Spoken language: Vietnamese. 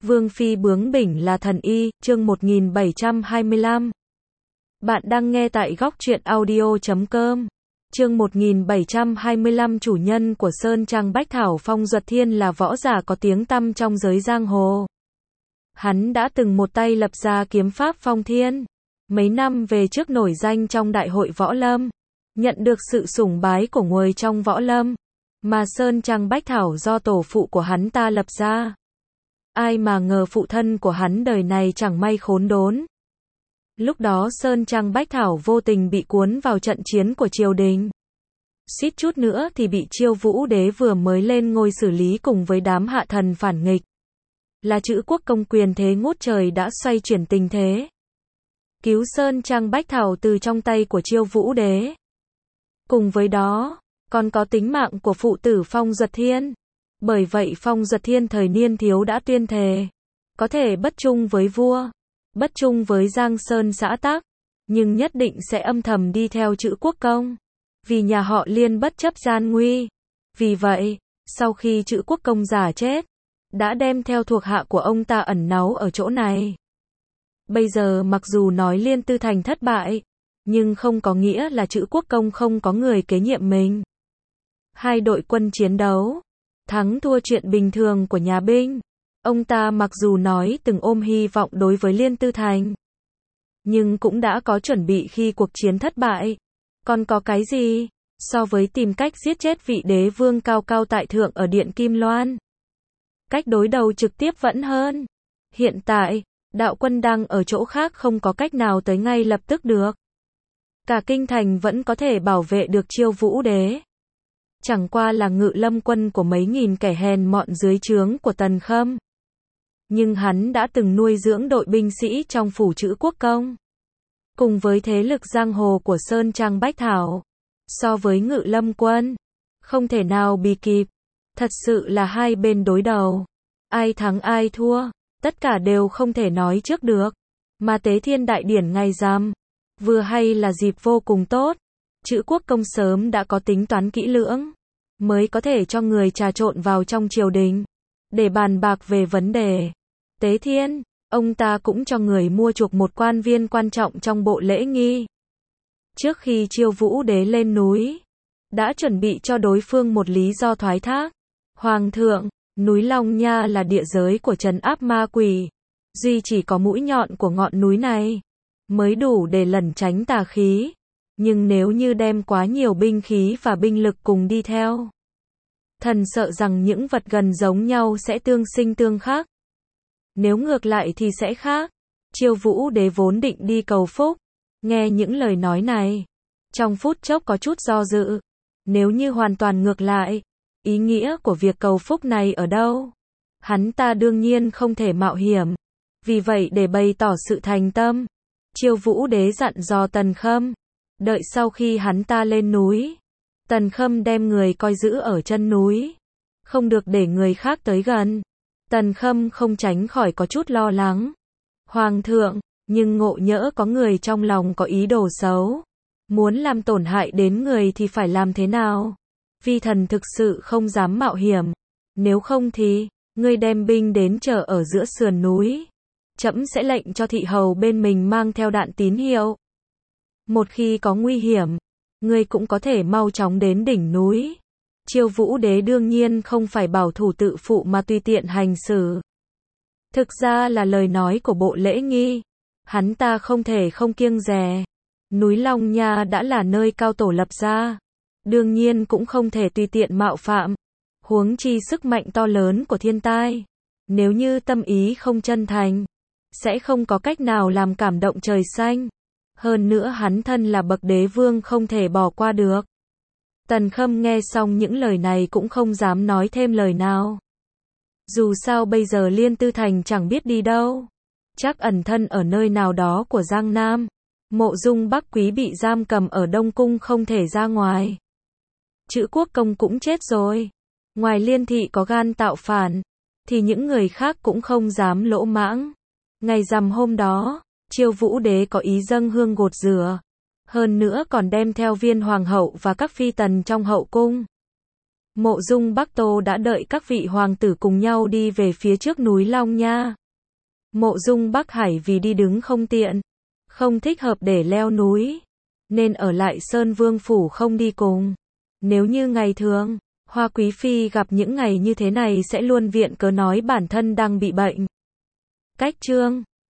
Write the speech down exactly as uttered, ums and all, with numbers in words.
Vương phi bướng bỉnh là thần y, chương một nghìn bảy trăm hai mươi lăm. Bạn đang nghe tại góc truyện audio chấm com. Chương một nghìn bảy trăm hai mươi lăm. Chủ nhân của Sơn Trang Bách Thảo Phong Duật Thiên là võ giả có tiếng tăm trong giới giang hồ. Hắn đã từng một tay lập ra kiếm pháp Phong Thiên. Mấy năm về trước nổi danh trong đại hội võ lâm. Nhận được sự sủng bái của người trong võ lâm. Mà Sơn Trang Bách Thảo do tổ phụ của hắn ta lập ra. Ai mà ngờ phụ thân của hắn đời này chẳng may khốn đốn. Lúc đó Sơn Trang Bách Thảo vô tình bị cuốn vào trận chiến của triều đình. Suýt chút nữa thì bị Chiêu Vũ Đế vừa mới lên ngôi xử lý cùng với đám hạ thần phản nghịch. Là Chữ Quốc Công quyền thế ngút trời đã xoay chuyển tình thế. Cứu Sơn Trang Bách Thảo từ trong tay của Chiêu Vũ Đế. Cùng với đó, còn có tính mạng của phụ tử Phong Duật Thiên. Bởi vậy Phong Duật Thiên thời niên thiếu đã tuyên thề, có thể bất trung với vua, bất trung với Giang Sơn xã tắc, nhưng nhất định sẽ âm thầm đi theo Chữ Quốc Công, vì nhà họ Liên bất chấp gian nguy. Vì vậy, sau khi Chữ Quốc Công già chết, đã đem theo thuộc hạ của ông ta ẩn náu ở chỗ này. Bây giờ mặc dù nói Liên Tư Thành thất bại, nhưng không có nghĩa là Chữ Quốc Công không có người kế nhiệm mình. Hai đội quân chiến đấu, thắng thua chuyện bình thường của nhà binh. Ông ta mặc dù nói từng ôm hy vọng đối với Liên Tư Thành, nhưng cũng đã có chuẩn bị khi cuộc chiến thất bại. Còn có cái gì so với tìm cách giết chết vị đế vương cao cao tại thượng ở Điện Kim Loan? Cách đối đầu trực tiếp vẫn hơn. Hiện tại, đạo quân đang ở chỗ khác không có cách nào tới ngay lập tức được. Cả kinh thành vẫn có thể bảo vệ được Chiêu Vũ Đế. Chẳng qua là ngự lâm quân của mấy nghìn kẻ hèn mọn dưới trướng của Tần Khâm. Nhưng hắn đã từng nuôi dưỡng đội binh sĩ trong phủ Chữ Quốc Công. Cùng với thế lực giang hồ của Sơn Trang Bách Thảo, so với ngự lâm quân, không thể nào bì kịp. Thật sự là hai bên đối đầu. Ai thắng ai thua, tất cả đều không thể nói trước được. Mà Tế Thiên Đại Điển ngày rằm, vừa hay là dịp vô cùng tốt. Chữ Quốc Công sớm đã có tính toán kỹ lưỡng, mới có thể cho người trà trộn vào trong triều đình, để bàn bạc về vấn đề. Tế Thiên, ông ta cũng cho người mua chuộc một quan viên quan trọng trong bộ lễ nghi. Trước khi Chiêu Vũ Đế lên núi, đã chuẩn bị cho đối phương một lý do thoái thác. Hoàng thượng, núi Long Nha là địa giới của trấn áp ma quỷ. Duy chỉ có mũi nhọn của ngọn núi này, mới đủ để lẩn tránh tà khí. Nhưng nếu như đem quá nhiều binh khí và binh lực cùng đi theo, thần sợ rằng những vật gần giống nhau sẽ tương sinh tương khắc. Nếu ngược lại thì sẽ khác. Chiêu Vũ Đế vốn định đi cầu phúc, nghe những lời nói này, trong phút chốc có chút do dự. Nếu như hoàn toàn ngược lại, ý nghĩa của việc cầu phúc này ở đâu? Hắn ta đương nhiên không thể mạo hiểm. Vì vậy để bày tỏ sự thành tâm, Chiêu Vũ Đế dặn dò Tần Khâm, đợi sau khi hắn ta lên núi, Tần Khâm đem người coi giữ ở chân núi, không được để người khác tới gần. Tần Khâm không tránh khỏi có chút lo lắng. Hoàng thượng, nhưng ngộ nhỡ có người trong lòng có ý đồ xấu, muốn làm tổn hại đến người thì phải làm thế nào? Vi thần thực sự không dám mạo hiểm. Nếu không thì, ngươi đem binh đến chờ ở giữa sườn núi. Trẫm sẽ lệnh cho thị hầu bên mình mang theo đạn tín hiệu. Một khi có nguy hiểm, ngươi cũng có thể mau chóng đến đỉnh núi. Chiêu Vũ Đế đương nhiên không phải bảo thủ tự phụ mà tùy tiện hành xử. Thực ra là lời nói của bộ lễ nghi. Hắn ta không thể không kiêng dè. Núi Long Nha đã là nơi cao tổ lập ra, đương nhiên cũng không thể tùy tiện mạo phạm. Huống chi sức mạnh to lớn của thiên tai, nếu như tâm ý không chân thành, sẽ không có cách nào làm cảm động trời xanh. Hơn nữa hắn thân là bậc đế vương không thể bỏ qua được. Tần Khâm nghe xong những lời này cũng không dám nói thêm lời nào. Dù sao bây giờ Liên Tư Thành chẳng biết đi đâu, chắc ẩn thân ở nơi nào đó của Giang Nam. Mộ Dung Bắc Quý bị giam cầm ở Đông Cung không thể ra ngoài. Chữ Quốc Công cũng chết rồi. Ngoài Liên Thị có gan tạo phản, thì những người khác cũng không dám lỗ mãng. Ngày rằm hôm đó, Chiêu Vũ Đế có ý dâng hương gột rửa. Hơn nữa còn đem theo Viên Hoàng hậu và các phi tần trong hậu cung. Mộ Dung Bắc Tô đã đợi các vị hoàng tử cùng nhau đi về phía trước núi Long Nha. Mộ Dung Bắc Hải vì đi đứng không tiện, không thích hợp để leo núi, nên ở lại Sơn Vương Phủ không đi cùng. Nếu như ngày thường, Hoa Quý Phi gặp những ngày như thế này sẽ luôn viện cớ nói bản thân đang bị bệnh. Cách chương